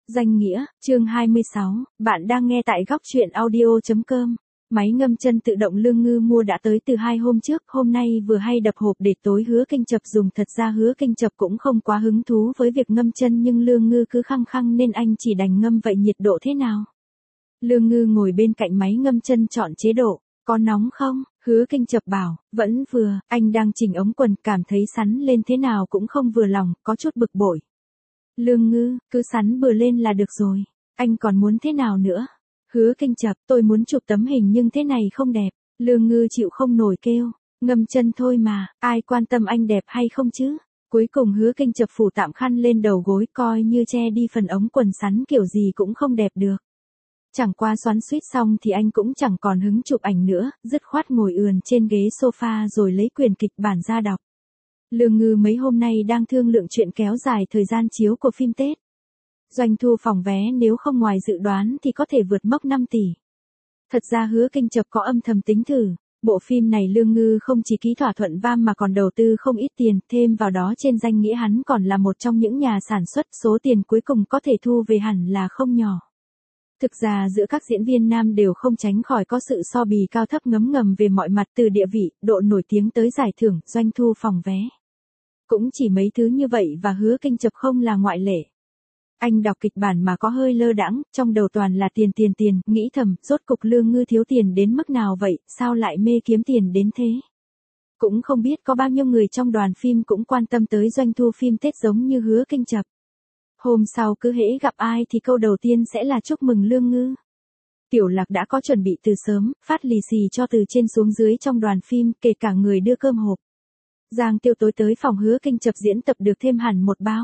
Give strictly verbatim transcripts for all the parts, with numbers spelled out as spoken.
Danh nghĩa, chương hai mươi sáu, bạn đang nghe tại góc truyện audio.com. Máy ngâm chân tự động Lương Ngư mua đã tới từ hai hôm trước, hôm nay vừa hay đập hộp để tối Hứa Kinh Chập dùng. Thật ra Hứa Kinh Chập cũng không quá hứng thú với việc ngâm chân, nhưng Lương Ngư cứ khăng khăng nên anh chỉ đành ngâm. Vậy nhiệt độ thế nào? Lương Ngư ngồi bên cạnh máy ngâm chân chọn chế độ. Có nóng không? Hứa Kinh Chập bảo, vẫn vừa. Anh đang chỉnh ống quần, cảm thấy sắn lên thế nào cũng không vừa lòng, có chút bực bội. Lương Ngư, cứ sắn bừa lên là được rồi. Anh còn muốn thế nào nữa? Hứa Kinh Chập, tôi muốn chụp tấm hình nhưng thế này không đẹp. Lương Ngư chịu không nổi kêu, ngâm chân thôi mà, ai quan tâm anh đẹp hay không chứ? Cuối cùng Hứa Kinh Chập phủ tạm khăn lên đầu gối, coi như che đi phần ống quần, sắn kiểu gì cũng không đẹp được. Chẳng qua xoắn suýt xong thì anh cũng chẳng còn hứng chụp ảnh nữa, dứt khoát ngồi ườn trên ghế sofa rồi lấy quyển kịch bản ra đọc. Lương Ngư mấy hôm nay đang thương lượng chuyện kéo dài thời gian chiếu của phim Tết. Doanh thu phòng vé nếu không ngoài dự đoán thì có thể vượt mốc năm tỷ. Thật ra Hứa Kinh Chập có âm thầm tính thử, bộ phim này Lương Ngư không chỉ ký thỏa thuận vam mà còn đầu tư không ít tiền, thêm vào đó trên danh nghĩa hắn còn là một trong những nhà sản xuất, số tiền cuối cùng có thể thu về hẳn là không nhỏ. Thực ra giữa các diễn viên nam đều không tránh khỏi có sự so bì cao thấp ngấm ngầm về mọi mặt, từ địa vị, độ nổi tiếng tới giải thưởng, doanh thu phòng vé. Cũng chỉ mấy thứ như vậy và Hứa Kinh Chập không là ngoại lệ. Anh đọc kịch bản mà có hơi lơ đãng, trong đầu toàn là tiền tiền tiền, nghĩ thầm, rốt cục Lương Ngư thiếu tiền đến mức nào vậy, sao lại mê kiếm tiền đến thế? Cũng không biết có bao nhiêu người trong đoàn phim cũng quan tâm tới doanh thu phim Tết giống như Hứa Kinh Chập. Hôm sau cứ hễ gặp ai thì câu đầu tiên sẽ là chúc mừng Lương Ngư. Tiểu Lạc đã có chuẩn bị từ sớm, phát lì xì cho từ trên xuống dưới trong đoàn phim, kể cả người đưa cơm hộp. Giang Tiêu tối tới phòng Hứa Kinh Chập diễn tập được thêm hẳn một bao.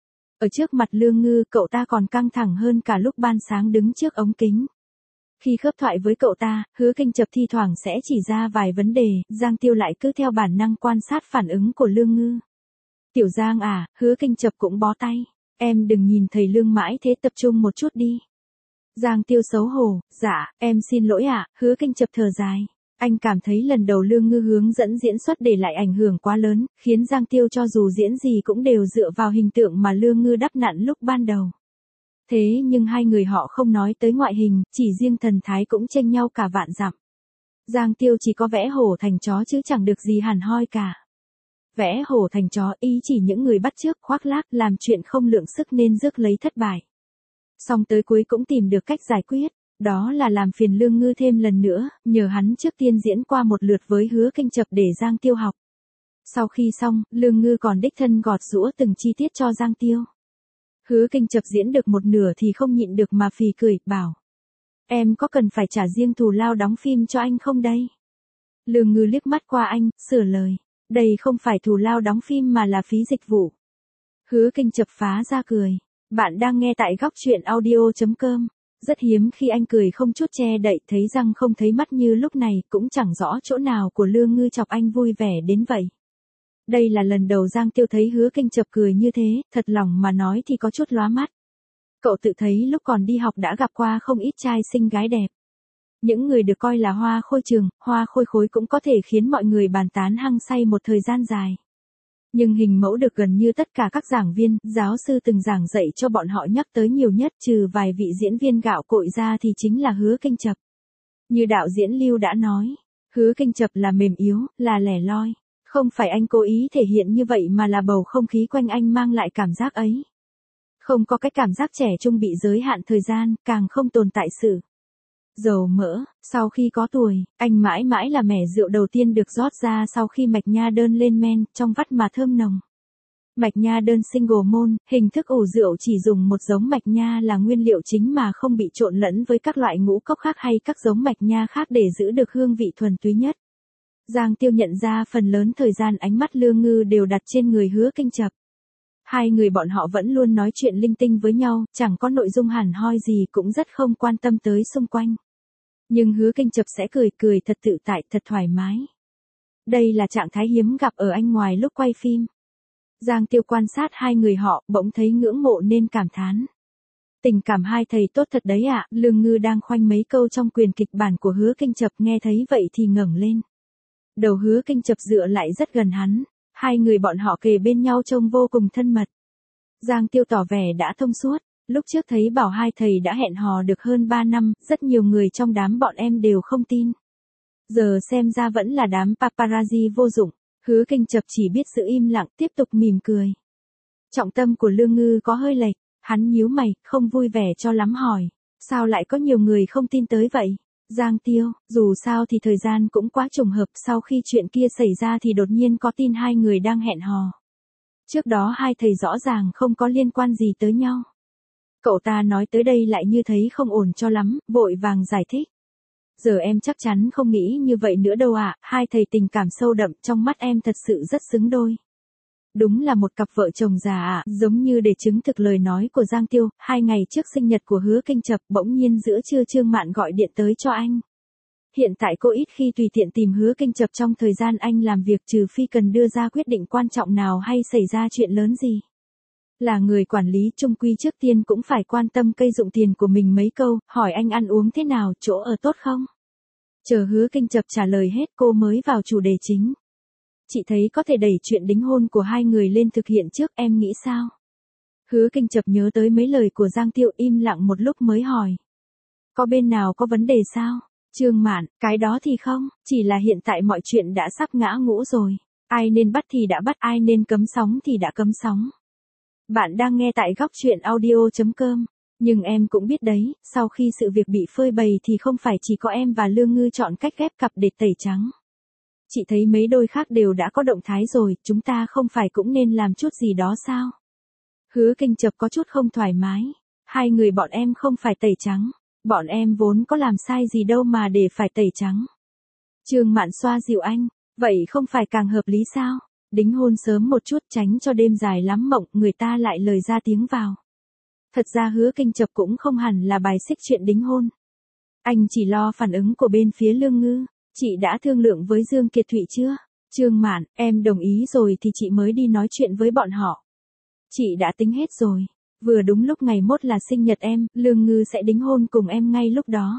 Ở trước mặt Lương Ngư, cậu ta còn căng thẳng hơn cả lúc ban sáng đứng trước ống kính. Khi khớp thoại với cậu ta, Hứa Kinh Chập thi thoảng sẽ chỉ ra vài vấn đề, Giang Tiêu lại cứ theo bản năng quan sát phản ứng của Lương Ngư. Tiểu Giang à, Hứa Kinh Chập cũng bó tay, em đừng nhìn thầy Lương mãi thế, tập trung một chút đi. Giang Tiêu xấu hổ, dạ, em xin lỗi ạ. Hứa Kinh Chập thở dài. Anh cảm thấy lần đầu Lương Ngư hướng dẫn diễn xuất để lại ảnh hưởng quá lớn, khiến Giang Tiêu cho dù diễn gì cũng đều dựa vào hình tượng mà Lương Ngư đắp nặn lúc ban đầu. Thế nhưng hai người họ không nói tới ngoại hình, chỉ riêng thần thái cũng chênh nhau cả vạn dặm. Giang Tiêu chỉ có vẽ hổ thành chó chứ chẳng được gì hẳn hoi cả. Vẽ hổ thành chó ý chỉ những người bắt chước khoác lác làm chuyện không lượng sức nên rước lấy thất bại. Xong tới cuối cũng tìm được cách giải quyết. Đó là làm phiền Lương Ngư thêm lần nữa, nhờ hắn trước tiên diễn qua một lượt với Hứa Kinh Chập để Giang Tiêu học. Sau khi xong, Lương Ngư còn đích thân gọt giũa từng chi tiết cho Giang Tiêu. Hứa Kinh Chập diễn được một nửa thì không nhịn được mà phì cười, bảo. Em có cần phải trả riêng thù lao đóng phim cho anh không đây? Lương Ngư liếc mắt qua anh, sửa lời. Đây không phải thù lao đóng phim mà là phí dịch vụ. Hứa Kinh Chập phá ra cười. Bạn đang nghe tại góc truyện audio.com. Rất hiếm khi anh cười không chút che đậy, thấy răng không thấy mắt như lúc này, cũng chẳng rõ chỗ nào của Lương Ngư chọc anh vui vẻ đến vậy. Đây là lần đầu Giang Tiêu thấy Hứa Kinh Chập cười như thế, thật lòng mà nói thì có chút lóa mắt. Cậu tự thấy lúc còn đi học đã gặp qua không ít trai xinh gái đẹp. Những người được coi là hoa khôi trường, hoa khôi khối cũng có thể khiến mọi người bàn tán hăng say một thời gian dài. Nhưng hình mẫu được gần như tất cả các giảng viên, giáo sư từng giảng dạy cho bọn họ nhắc tới nhiều nhất, trừ vài vị diễn viên gạo cội ra thì chính là Hứa Kinh Chập. Như đạo diễn Lưu đã nói, Hứa Kinh Chập là mềm yếu, là lẻ loi. Không phải anh cố ý thể hiện như vậy mà là bầu không khí quanh anh mang lại cảm giác ấy. Không có cái cảm giác trẻ trung bị giới hạn thời gian, càng không tồn tại sự dầu mỡ. Sau khi có tuổi, anh mãi mãi là mẻ rượu đầu tiên được rót ra sau khi mạch nha đơn lên men, trong vắt mà thơm nồng. Mạch nha đơn single malt, hình thức ủ rượu chỉ dùng một giống mạch nha là nguyên liệu chính mà không bị trộn lẫn với các loại ngũ cốc khác hay các giống mạch nha khác để giữ được hương vị thuần túy nhất. Giang Tiêu nhận ra phần lớn thời gian ánh mắt Lương Ngư đều đặt trên người Hứa Kinh Chập. Hai người bọn họ vẫn luôn nói chuyện linh tinh với nhau, chẳng có nội dung hẳn hoi gì, cũng rất không quan tâm tới xung quanh. Nhưng Hứa Kinh Chập sẽ cười cười thật tự tại, thật thoải mái. Đây là trạng thái hiếm gặp ở anh ngoài lúc quay phim. Giang Tiêu quan sát hai người họ, bỗng thấy ngưỡng mộ nên cảm thán. Tình cảm hai thầy tốt thật đấy ạ. Lương Ngư đang khoanh mấy câu trong quyển kịch bản của Hứa Kinh Chập, nghe thấy vậy thì ngẩng lên. Đầu Hứa Kinh Chập dựa lại rất gần hắn. Hai người bọn họ kề bên nhau trông vô cùng thân mật. Giang Tiêu tỏ vẻ đã thông suốt. Lúc trước thấy bảo hai thầy đã hẹn hò được hơn ba năm, rất nhiều người trong đám bọn em đều không tin. Giờ xem ra vẫn là đám paparazzi vô dụng, Hứa Kinh Chập chỉ biết giữ im lặng tiếp tục mỉm cười. Trọng tâm của Lương Ngư có hơi lệch, hắn nhíu mày, không vui vẻ cho lắm hỏi. Sao lại có nhiều người không tin tới vậy? Giang Tiêu, dù sao thì thời gian cũng quá trùng hợp, sau khi chuyện kia xảy ra thì đột nhiên có tin hai người đang hẹn hò. Trước đó hai thầy rõ ràng không có liên quan gì tới nhau. Cậu ta nói tới đây lại như thấy không ổn cho lắm, vội vàng giải thích. Giờ em chắc chắn không nghĩ như vậy nữa đâu ạ, à, hai thầy tình cảm sâu đậm, trong mắt em thật sự rất xứng đôi. Đúng là một cặp vợ chồng già ạ, à, giống như để chứng thực lời nói của Giang Tiêu, hai ngày trước sinh nhật của Hứa Kinh Chập, bỗng nhiên giữa trưa Trương Mạn gọi điện tới cho anh. Hiện tại cô ít khi tùy tiện tìm Hứa Kinh Chập trong thời gian anh làm việc, trừ phi cần đưa ra quyết định quan trọng nào hay xảy ra chuyện lớn gì. Là người quản lý trung quy trước tiên cũng phải quan tâm cây dụng tiền của mình mấy câu, hỏi anh ăn uống thế nào, chỗ ở tốt không? Chờ Hứa Kinh Chập trả lời hết cô mới vào chủ đề chính. Chị thấy có thể đẩy chuyện đính hôn của hai người lên thực hiện trước, em nghĩ sao? Hứa Kinh Chập nhớ tới mấy lời của Giang Tiêu, im lặng một lúc mới hỏi. Có bên nào có vấn đề sao? Trương Mạn, cái đó thì không, chỉ là hiện tại mọi chuyện đã sắp ngã ngũ rồi. Ai nên bắt thì đã bắt, ai nên cấm sóng thì đã cấm sóng. Bạn đang nghe tại góc truyện audio chấm com. Nhưng em cũng biết đấy, sau khi sự việc bị phơi bày thì không phải chỉ có em và Lương Ngư chọn cách ghép cặp để tẩy trắng. Chị thấy mấy đôi khác đều đã có động thái rồi, chúng ta không phải cũng nên làm chút gì đó sao? Hứa Kinh Chập có chút không thoải mái. Hai người bọn em không phải tẩy trắng. Bọn em vốn có làm sai gì đâu mà để phải tẩy trắng. Trương Mạn xoa dịu anh. Vậy không phải càng hợp lý sao? Đính hôn sớm một chút tránh cho đêm dài lắm mộng, người ta lại lời ra tiếng vào. Thật ra Hứa Kinh Chập cũng không hẳn là bài xích chuyện đính hôn. Anh chỉ lo phản ứng của bên phía Lương Ngư. Chị đã thương lượng với Dương Kiệt Thụy chưa? Trương Mạn, em đồng ý rồi thì chị mới đi nói chuyện với bọn họ. Chị đã tính hết rồi. Vừa đúng lúc ngày mốt là sinh nhật em, Lương Ngư sẽ đính hôn cùng em ngay lúc đó.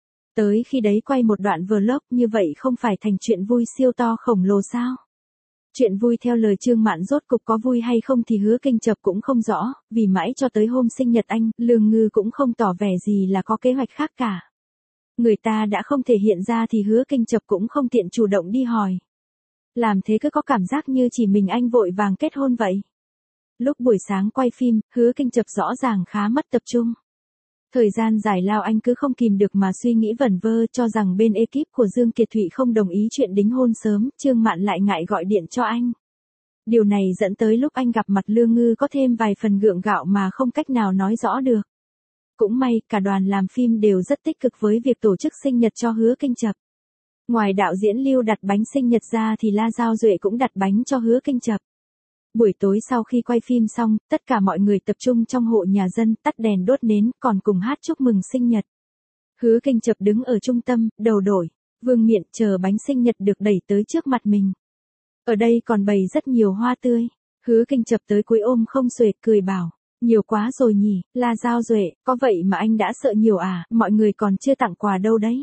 Tới khi đấy quay một đoạn vlog như vậy không phải thành chuyện vui siêu to khổng lồ sao? Chuyện vui theo lời Trương Mạn rốt cục có vui hay không thì Hứa Kinh Chập cũng không rõ, vì mãi cho tới hôm sinh nhật anh, Lương Ngư cũng không tỏ vẻ gì là có kế hoạch khác cả. Người ta đã không thể hiện ra thì Hứa Kinh Chập cũng không tiện chủ động đi hỏi. Làm thế cứ có cảm giác như chỉ mình anh vội vàng kết hôn vậy. Lúc buổi sáng quay phim, Hứa Kinh Chập rõ ràng khá mất tập trung. Thời gian giải lao anh cứ không kìm được mà suy nghĩ vẩn vơ, cho rằng bên ekip của Dương Kiệt Thụy không đồng ý chuyện đính hôn sớm, Trương Mạn lại ngại gọi điện cho anh. Điều này dẫn tới lúc anh gặp mặt Lương Ngư có thêm vài phần gượng gạo mà không cách nào nói rõ được. Cũng may, cả đoàn làm phim đều rất tích cực với việc tổ chức sinh nhật cho Hứa Kinh Chập. Ngoài đạo diễn Lưu đặt bánh sinh nhật ra thì La Giao Duệ cũng đặt bánh cho Hứa Kinh Chập. Buổi tối sau khi quay phim xong, tất cả mọi người tập trung trong hộ nhà dân, tắt đèn đốt nến, còn cùng hát chúc mừng sinh nhật. Hứa Kinh Chập đứng ở trung tâm, đầu đổi, vương miện chờ bánh sinh nhật được đẩy tới trước mặt mình. Ở đây còn bày rất nhiều hoa tươi. Hứa Kinh Chập tới cuối ôm không xuể, cười bảo. Nhiều quá rồi nhỉ, La Giao Duệ, có vậy mà anh đã sợ nhiều à, mọi người còn chưa tặng quà đâu đấy.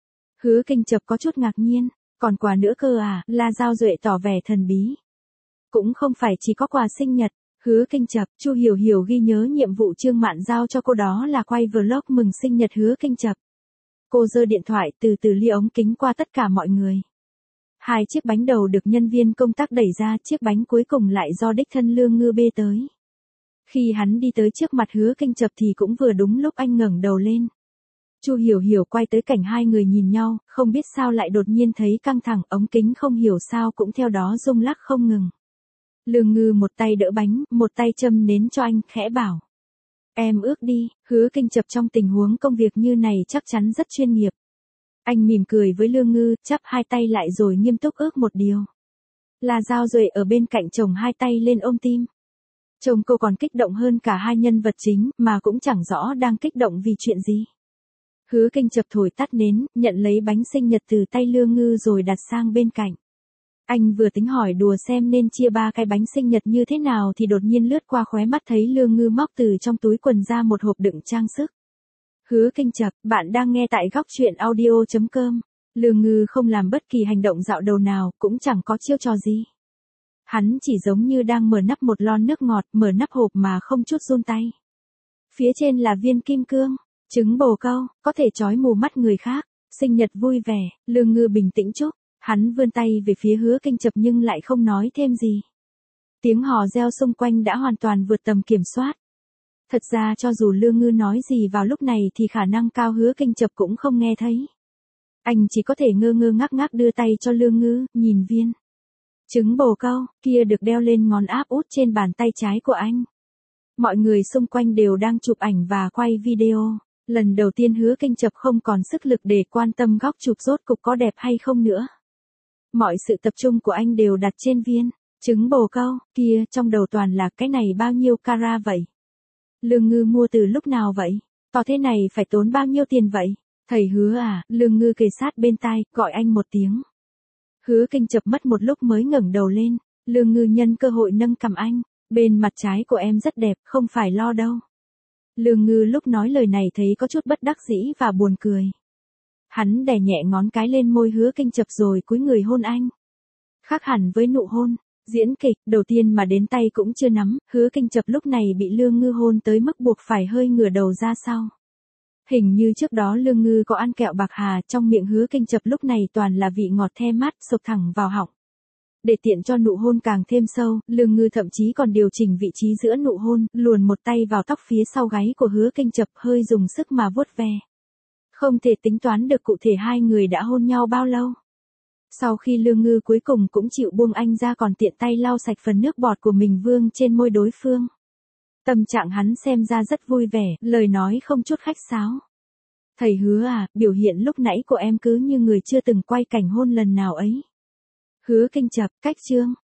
Hứa Kinh Chập có chút ngạc nhiên, còn quà nữa cơ à, La Giao Duệ tỏ vẻ thần bí. Cũng không phải chỉ có quà sinh nhật. Hứa Kinh Chập, Chu Hiểu Hiểu ghi nhớ nhiệm vụ Trương Mạn giao cho cô đó là quay vlog mừng sinh nhật Hứa Kinh Chập. Cô giơ điện thoại từ từ lia ống kính qua tất cả mọi người. Hai chiếc bánh đầu được nhân viên công tác đẩy ra, chiếc bánh cuối cùng lại do đích thân Lương Ngư bê tới. Khi hắn đi tới trước mặt Hứa Kinh Chập thì cũng vừa đúng lúc anh ngẩng đầu lên. Chu Hiểu Hiểu quay tới cảnh hai người nhìn nhau, không biết sao lại đột nhiên thấy căng thẳng, ống kính không hiểu sao cũng theo đó rung lắc không ngừng. Lương Ngư một tay đỡ bánh, một tay châm nến cho anh, khẽ bảo. Em ước đi. Hứa Kinh Chập trong tình huống công việc như này chắc chắn rất chuyên nghiệp. Anh mỉm cười với Lương Ngư, chắp hai tay lại rồi nghiêm túc ước một điều. La Giao Duệ ở bên cạnh chồng hai tay lên ôm tim. Chồng cô còn kích động hơn cả hai nhân vật chính, mà cũng chẳng rõ đang kích động vì chuyện gì. Hứa Kinh Chập thổi tắt nến, nhận lấy bánh sinh nhật từ tay Lương Ngư rồi đặt sang bên cạnh. Anh vừa tính hỏi đùa xem nên chia ba cái bánh sinh nhật như thế nào thì đột nhiên lướt qua khóe mắt thấy Lương Ngư móc từ trong túi quần ra một hộp đựng trang sức. Hứa Kinh Chập, bạn đang nghe tại góc truyện audio chấm com. Lương Ngư không làm bất kỳ hành động dạo đầu nào, cũng chẳng có chiêu trò gì. Hắn chỉ giống như đang mở nắp một lon nước ngọt, mở nắp hộp mà không chút run tay. Phía trên là viên kim cương, trứng bồ câu, có thể chói mù mắt người khác. Sinh nhật vui vẻ, Lương Ngư bình tĩnh chúc. Hắn vươn tay về phía Hứa Kinh Chập nhưng lại không nói thêm gì. Tiếng hò reo xung quanh đã hoàn toàn vượt tầm kiểm soát. Thật ra cho dù Lương Ngư nói gì vào lúc này thì khả năng cao Hứa Kinh Chập cũng không nghe thấy. Anh chỉ có thể ngơ ngơ ngác ngác đưa tay cho Lương Ngư, nhìn viên trứng bồ câu kia được đeo lên ngón áp út trên bàn tay trái của anh. Mọi người xung quanh đều đang chụp ảnh và quay video. Lần đầu tiên Hứa Kinh Chập không còn sức lực để quan tâm góc chụp rốt cục có đẹp hay không nữa. Mọi sự tập trung của anh đều đặt trên viên trứng bồ câu kia, trong đầu toàn là cái này bao nhiêu carat vậy? Lương Ngư mua từ lúc nào vậy? To thế này phải tốn bao nhiêu tiền vậy? Thầy Hứa à, Lương Ngư kề sát bên tai, gọi anh một tiếng. Hứa Kinh Chập mất một lúc mới ngẩng đầu lên, Lương Ngư nhân cơ hội nâng cằm anh, bên mặt trái của em rất đẹp, không phải lo đâu. Lương Ngư lúc nói lời này thấy có chút bất đắc dĩ và buồn cười. Hắn đè nhẹ ngón cái lên môi Hứa Kinh Chập rồi cúi người hôn anh. Khác hẳn với nụ hôn, diễn kịch đầu tiên mà đến tay cũng chưa nắm, Hứa Kinh Chập lúc này bị Lương Ngư hôn tới mức buộc phải hơi ngửa đầu ra sau. Hình như trước đó Lương Ngư có ăn kẹo bạc hà, trong miệng Hứa Kinh Chập lúc này toàn là vị ngọt the mát sộc thẳng vào họng. Để tiện cho nụ hôn càng thêm sâu, Lương Ngư thậm chí còn điều chỉnh vị trí giữa nụ hôn, luồn một tay vào tóc phía sau gáy của Hứa Kinh Chập hơi dùng sức mà vuốt ve. Không thể tính toán được cụ thể hai người đã hôn nhau bao lâu. Sau khi Lương Ngư cuối cùng cũng chịu buông anh ra còn tiện tay lau sạch phần nước bọt của mình vương trên môi đối phương. Tâm trạng hắn xem ra rất vui vẻ, lời nói không chút khách sáo. Thầy Hứa à, biểu hiện lúc nãy của em cứ như người chưa từng quay cảnh hôn lần nào ấy. Hứa Kinh Chập, cách chương.